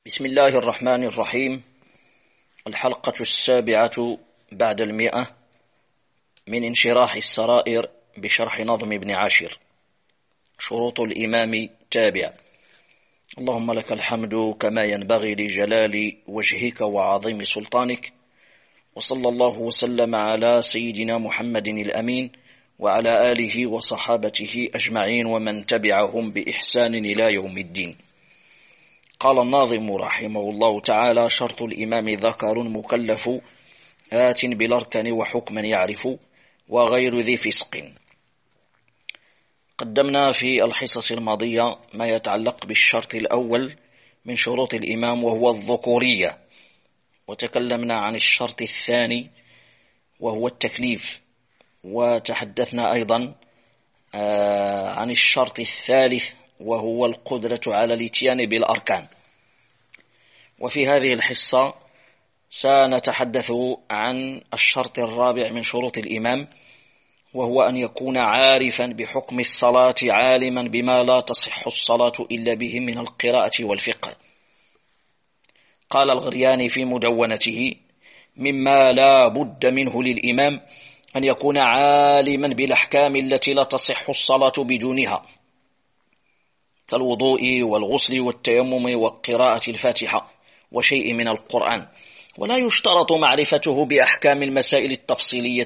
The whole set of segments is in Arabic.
بسم الله الرحمن الرحيم. الحلقة 7 بعد 100 من انشراح السرائر بشرح نظم ابن عاشر. شروط الإمام تابع. اللهم لك الحمد كما ينبغي لجلال وجهك وعظيم سلطانك، وصلى الله وسلم على سيدنا محمد الأمين وعلى آله وصحابته أجمعين ومن تبعهم بإحسان إلى يوم الدين. قال الناظم رحمه الله تعالى: شرط الإمام ذكر مكلف آت بالأركان وحكما يعرف وغير ذي فسق. قدمنا في الحصص الماضية ما يتعلق بالشرط الأول من شروط الإمام وهو الذكورية، وتكلمنا عن الشرط الثاني وهو التكليف، وتحدثنا أيضا عن الشرط الثالث وهو القدرة على الاتيان بالأركان. وفي هذه الحصة سنتحدث عن الشرط الرابع من شروط الإمام، وهو أن يكون عارفا بحكم الصلاة عالما بما لا تصح الصلاة إلا به من القراءة والفقه. قال الغرياني في مدونته: مما لا بد منه للإمام أن يكون عالما بالأحكام التي لا تصح الصلاة بدونها، كالوضوء والغسل والتيمم وقراءة الفاتحة وشيء من القرآن. ولا يشترط معرفته بأحكام المسائل التفصيلية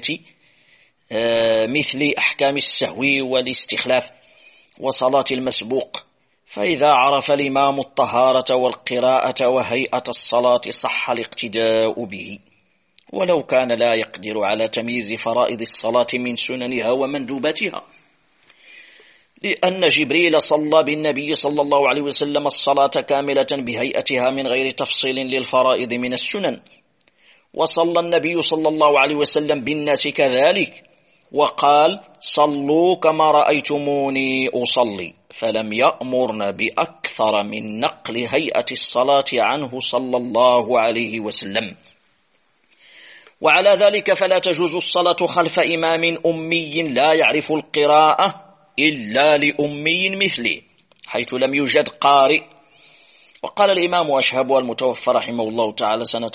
مثل أحكام السهو والاستخلاف وصلاة المسبوق، فإذا عرف الإمام الطهارة والقراءة وهيئة الصلاة صح الاقتداء به، ولو كان لا يقدر على تمييز فرائض الصلاة من سننها ومندوباتها، لأن جبريل صلى بالنبي صلى الله عليه وسلم الصلاة كاملة بهيئتها من غير تفصيل للفرائض من السنن، وصلى النبي صلى الله عليه وسلم بالناس كذلك، وقال: صلوا كما رأيتموني أصلي، فلم يأمرن بأكثر من نقل هيئة الصلاة عنه صلى الله عليه وسلم. وعلى ذلك فلا تجوز الصلاة خلف إمام أمي لا يعرف القراءة إلا لأمي مثله، حيث لم يوجد قارئ. وقال الإمام أشهب المتوفى رحمه الله تعالى سنة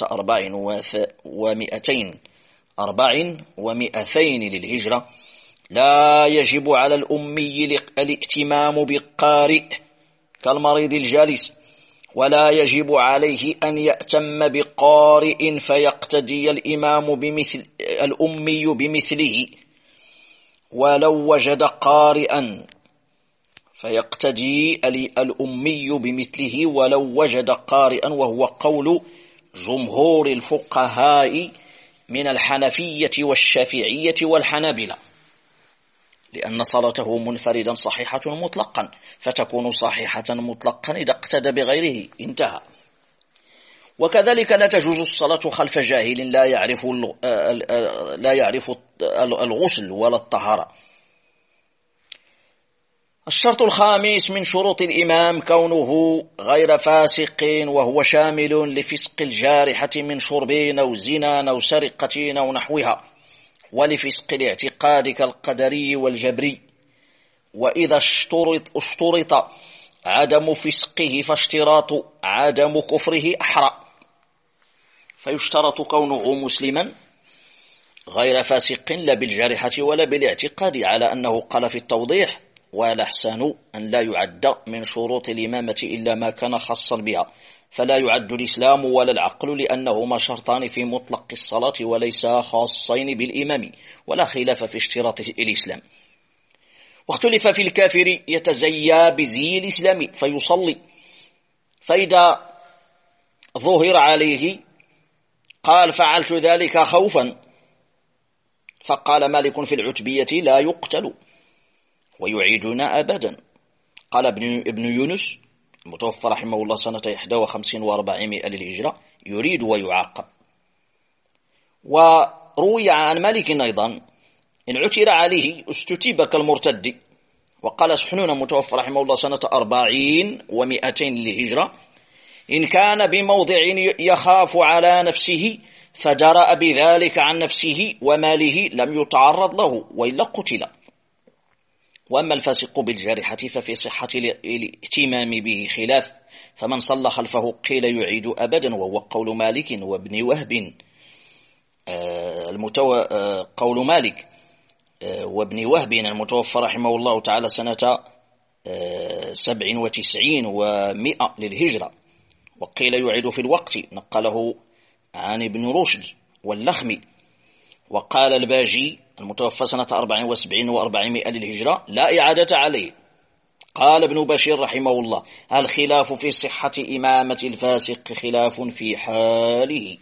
400 للهجرة: لا يجب على الأمي الائتمام بقارئ كالمريض الجالس، ولا يجب عليه أن يأتم بقارئ فيقتدي الأمي بمثله، ولو وجد قارئا فيقتدي الأمي بمثله ولو وجد قارئا، وهو قول جمهور الفقهاء من الحنفية والشافعية والحنابلة، لأن صلاته منفردا صحيحة مطلقا، فتكون صحيحة مطلقا إذا اقتدى بغيره، انتهى. وكذلك لا تجوز الصلاة خلف جاهل لا يعرف الغسل ولا الطهارة. الشرط الخامس من شروط الإمام كونه غير فاسق، وهو شامل لفسق الجارحة من شرب أو زنا أو سرقة أو نحوها، ولفسق الاعتقاد كالقدري والجبري. وإذا اشترط عدم فسقه فاشتراط عدم كفره أحرى، فيشترط كونه مسلما غير فاسق لا بالجارحة ولا بالاعتقاد، على أنه قال في التوضيح: والأحسن أن لا يعد من شروط الإمامة إلا ما كان خاصا بها، فلا يعد الإسلام ولا العقل، لأنهما شرطان في مطلق الصلاة وليس خاصين بالإمام، ولا خلاف في اشتراط الإسلام. واختلف في الكافر يتزيى بزي الإسلام فيصلي، فإذا ظهر عليه قال: فعلت ذلك خوفا، فقال مالك في العتبية: لا يقتل ويعيدون أبدا. قال ابن يونس المتوفى رحمه الله سنة 51 و400 للهجرة: يريد ويعاقب. وروي عن مالك أيضا: إن عثر عليه استتيب كالمرتد. وقال سحنون المتوفى رحمه الله سنة 40 و200 للهجرة: إن كان بموضع يخاف على نفسه فجرأ بذلك عن نفسه وماله لم يتعرض له وإلا قتل. وأما الفاسق بالجارحة ففي صحة الاهتمام به خلاف، فمن صلى خلفه قيل يعيد أبدا، وهو قول مالك وابن وهب قول مالك وابن وهب المتوفى رحمه الله تعالى سنة 97 و100 للهجرة. وقيل يعيد في الوقت، نقله عن ابن رشد واللخمي. وقال الباجي المتوفى سنة 74 و400 للهجرة لا إعادة عليه. قال ابن بشير رحمه الله الخلاف في صحة إمامة الفاسق خلاف في حاله،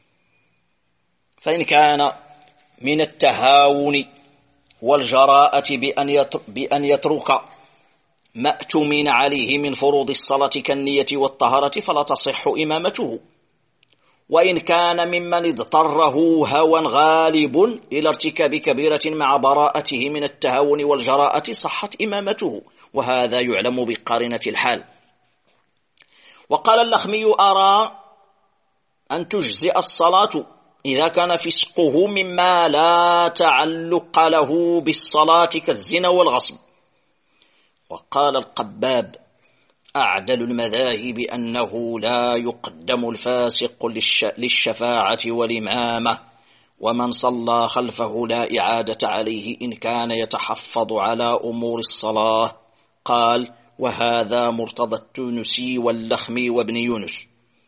فإن كان من التهاون والجراءة بأن يترك ما اؤتمن عليه من فروض الصلاة كالنية والطهارة فلا تصح إمامته. وإن كان ممن اضطره هوى غالب إلى ارتكاب كبيرة مع براءته من التهاون والجراءة صحت إمامته، وهذا يعلم بقارنة الحال. وقال اللخمي أرى أن تجزئ الصلاة إذا كان فسقه مما لا تعلق له بالصلاة كالزنا والغصب. وقال القباب أعدل المذاهب أنه لا يقدم الفاسق للشفاعة والإمامة، ومن صلى خلفه لا إعادة عليه إن كان يتحفظ على أمور الصلاة. قال وهذا مرتضى التونسي واللخمي وابن يونس.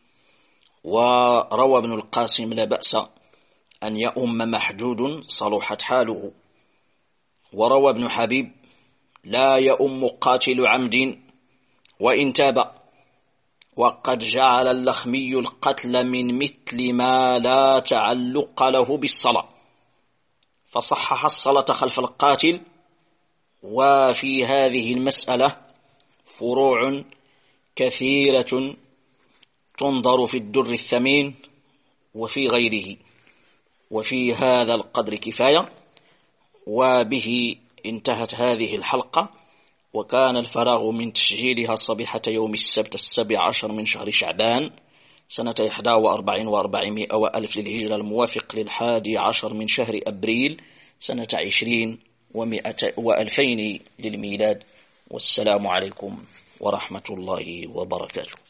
وروى ابن القاسم لا بأس أن يؤم محدود صلحت حاله. وروى ابن حبيب لا يؤم قاتل عمد وإن تاب. وقد جعل اللخمي القتل من مثل ما لا تعلق له بالصلاة، فصحح الصلاة خلف القاتل. وفي هذه المسألة فروع كثيرة تنظر في الدر الثمين وفي غيره. وفي هذا القدر كفاية، وبه انتهت هذه الحلقة، وكان الفراغ من تسجيلها صبيحة يوم السبت 17 من شهر شعبان سنة 41 و400 وألف للهجرة، الموافق ل11 من شهر أبريل سنة 20 و2000 للميلاد. والسلام عليكم ورحمة الله وبركاته.